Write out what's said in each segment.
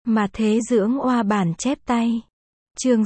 Mà thế dưỡng oa bản chép tay. Chương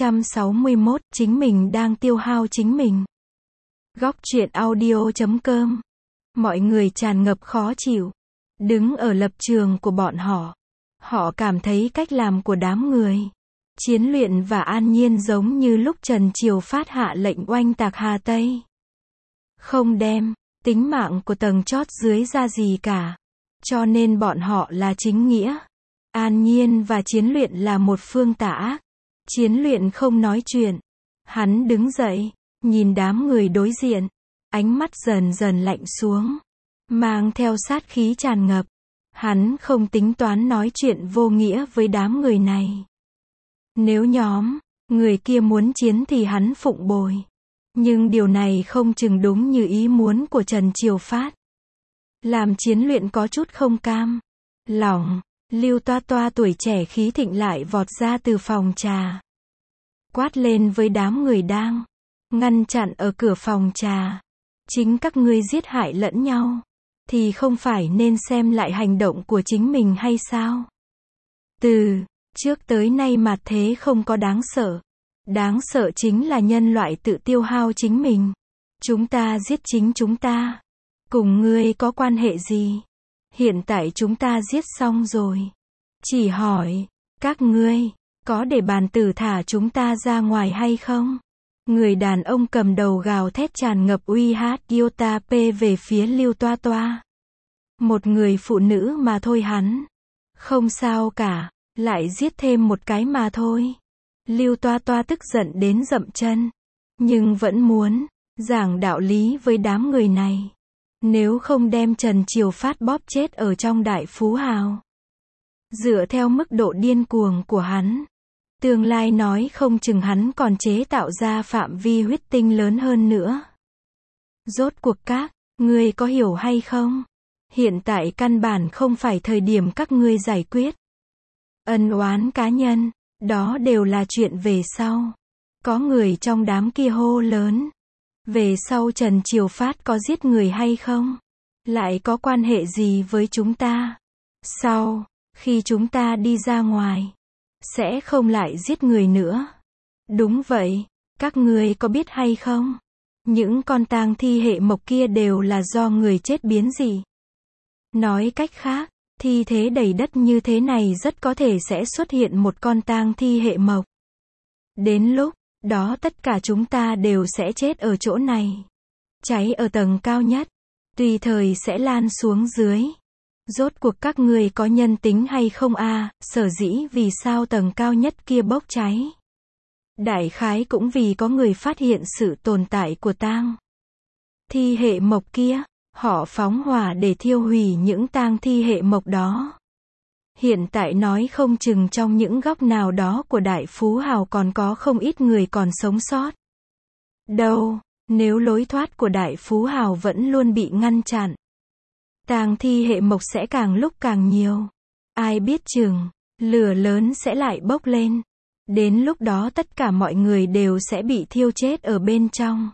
661, chính mình đang tiêu hao chính mình. Góc truyện audio.com. Mọi người tràn ngập khó chịu. Đứng ở lập trường của bọn họ. Họ cảm thấy cách làm của đám người Chiến Luyện và An Nhiên giống như lúc Trần Triều Phát hạ lệnh oanh tạc Hà Tây. Không đem tính mạng của tầng chót dưới ra gì cả. Cho nên bọn họ là chính nghĩa. An Nhiên và Chiến Luyện là một phương tà ác. Chiến Luyện không nói chuyện. Hắn đứng dậy, nhìn đám người đối diện. Ánh mắt dần dần lạnh xuống. Mang theo sát khí tràn ngập. Hắn không tính toán nói chuyện vô nghĩa với đám người này. Nếu nhóm người kia muốn chiến thì hắn phụng bồi. Nhưng điều này không chừng đúng như ý muốn của Trần Triều Phát. Làm Chiến Luyện có chút không cam lòng. Lưu Toa Toa tuổi trẻ khí thịnh lại vọt ra từ phòng trà. Quát lên với đám người đang ngăn chặn ở cửa phòng trà. Chính các ngươi giết hại lẫn nhau. Thì không phải nên xem lại hành động của chính mình hay sao? Từ trước tới nay mặt thế không có đáng sợ. Đáng sợ chính là nhân loại tự tiêu hao chính mình. Chúng ta giết chính chúng ta. Cùng ngươi có quan hệ gì? Hiện tại chúng ta giết xong rồi. Chỉ hỏi, các ngươi có để bàn tử thả chúng ta ra ngoài hay không? Người đàn ông cầm đầu gào thét tràn ngập uy hát Iota P về phía Lưu Toa Toa. Một người phụ nữ mà thôi hắn. Không sao cả, lại giết thêm một cái mà thôi. Lưu Toa Toa tức giận đến dậm chân. Nhưng vẫn muốn giảng đạo lý với đám người này. Nếu không đem Trần Triều Phát bóp chết ở trong đại phú hào. Dựa theo mức độ điên cuồng của hắn. Tương lai nói không chừng hắn còn chế tạo ra phạm vi huyết tinh lớn hơn nữa. Rốt cuộc các ngươi có hiểu hay không? Hiện tại căn bản không phải thời điểm các ngươi giải quyết ân oán cá nhân, đó đều là chuyện về sau. Có người trong đám kia hô lớn. Về sau Trần Triều Phát có giết người hay không? Lại có quan hệ gì với chúng ta? Sau khi chúng ta đi ra ngoài, sẽ không lại giết người nữa. Đúng vậy, các ngươi có biết hay không? Những con tang thi hệ mộc kia đều là do người chết biến dị. Nói cách khác, thi thế đầy đất như thế này rất có thể sẽ xuất hiện một con tang thi hệ mộc. Đến lúc đó tất cả chúng ta đều sẽ chết ở chỗ này. Cháy ở tầng cao nhất, tùy thời sẽ lan xuống dưới. Rốt cuộc các ngươi có nhân tính hay không a? Sở dĩ vì sao tầng cao nhất kia bốc cháy? Đại khái cũng vì có người phát hiện sự tồn tại của tang thi hệ mộc kia. Họ phóng hỏa để thiêu hủy những tang thi hệ mộc đó. Hiện tại nói không chừng trong những góc nào đó của đại phú hào còn có không ít người còn sống sót. Đâu, nếu lối thoát của đại phú hào vẫn luôn bị ngăn chặn, tang thi hệ mộc sẽ càng lúc càng nhiều. Ai biết chừng, lửa lớn sẽ lại bốc lên. Đến lúc đó tất cả mọi người đều sẽ bị thiêu chết ở bên trong.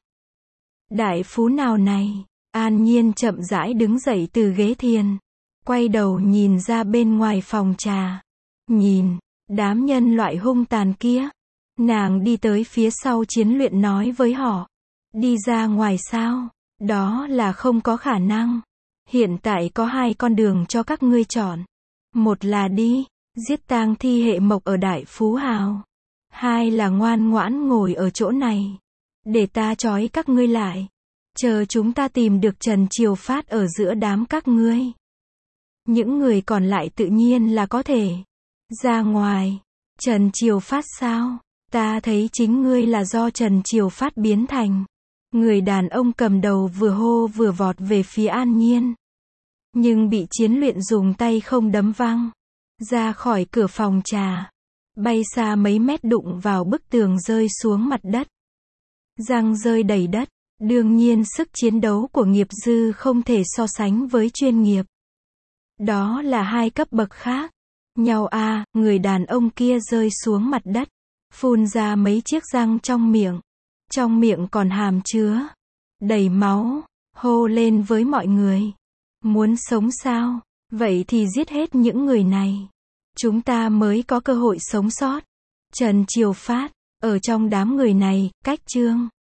Đại phú nào này? An Nhiên chậm rãi đứng dậy từ ghế thiền. Quay đầu nhìn ra bên ngoài phòng trà. Nhìn đám nhân loại hung tàn kia. Nàng đi tới phía sau Chiến Luyện nói với họ. Đi ra ngoài sao? Đó là không có khả năng. Hiện tại có hai con đường cho các ngươi chọn. Một là đi giết tang thi hệ mộc ở đại phú hào. Hai là ngoan ngoãn ngồi ở chỗ này. Để ta trói các ngươi lại. Chờ chúng ta tìm được Trần Triều Phát ở giữa đám các ngươi. Những người còn lại tự nhiên là có thể ra ngoài. Trần Triều Phát sao? Ta thấy chính ngươi là do Trần Triều Phát biến thành. Người đàn ông cầm đầu vừa hô vừa vọt về phía An Nhiên. Nhưng bị Chiến Luyện dùng tay không đấm văng. Ra khỏi cửa phòng trà. Bay xa mấy mét đụng vào bức tường rơi xuống mặt đất. Răng rơi đầy đất. Đương nhiên sức chiến đấu của nghiệp dư không thể so sánh với chuyên nghiệp. Đó là hai cấp bậc khác nhau a. Người đàn ông kia rơi xuống mặt đất. Phun ra mấy chiếc răng trong miệng. Trong miệng còn hàm chứa đầy máu. Hô lên với mọi người. Muốn sống sao? Vậy thì giết hết những người này. chúng ta mới có cơ hội sống sót. Trần Triều Phát, ở trong đám người này, cách Trương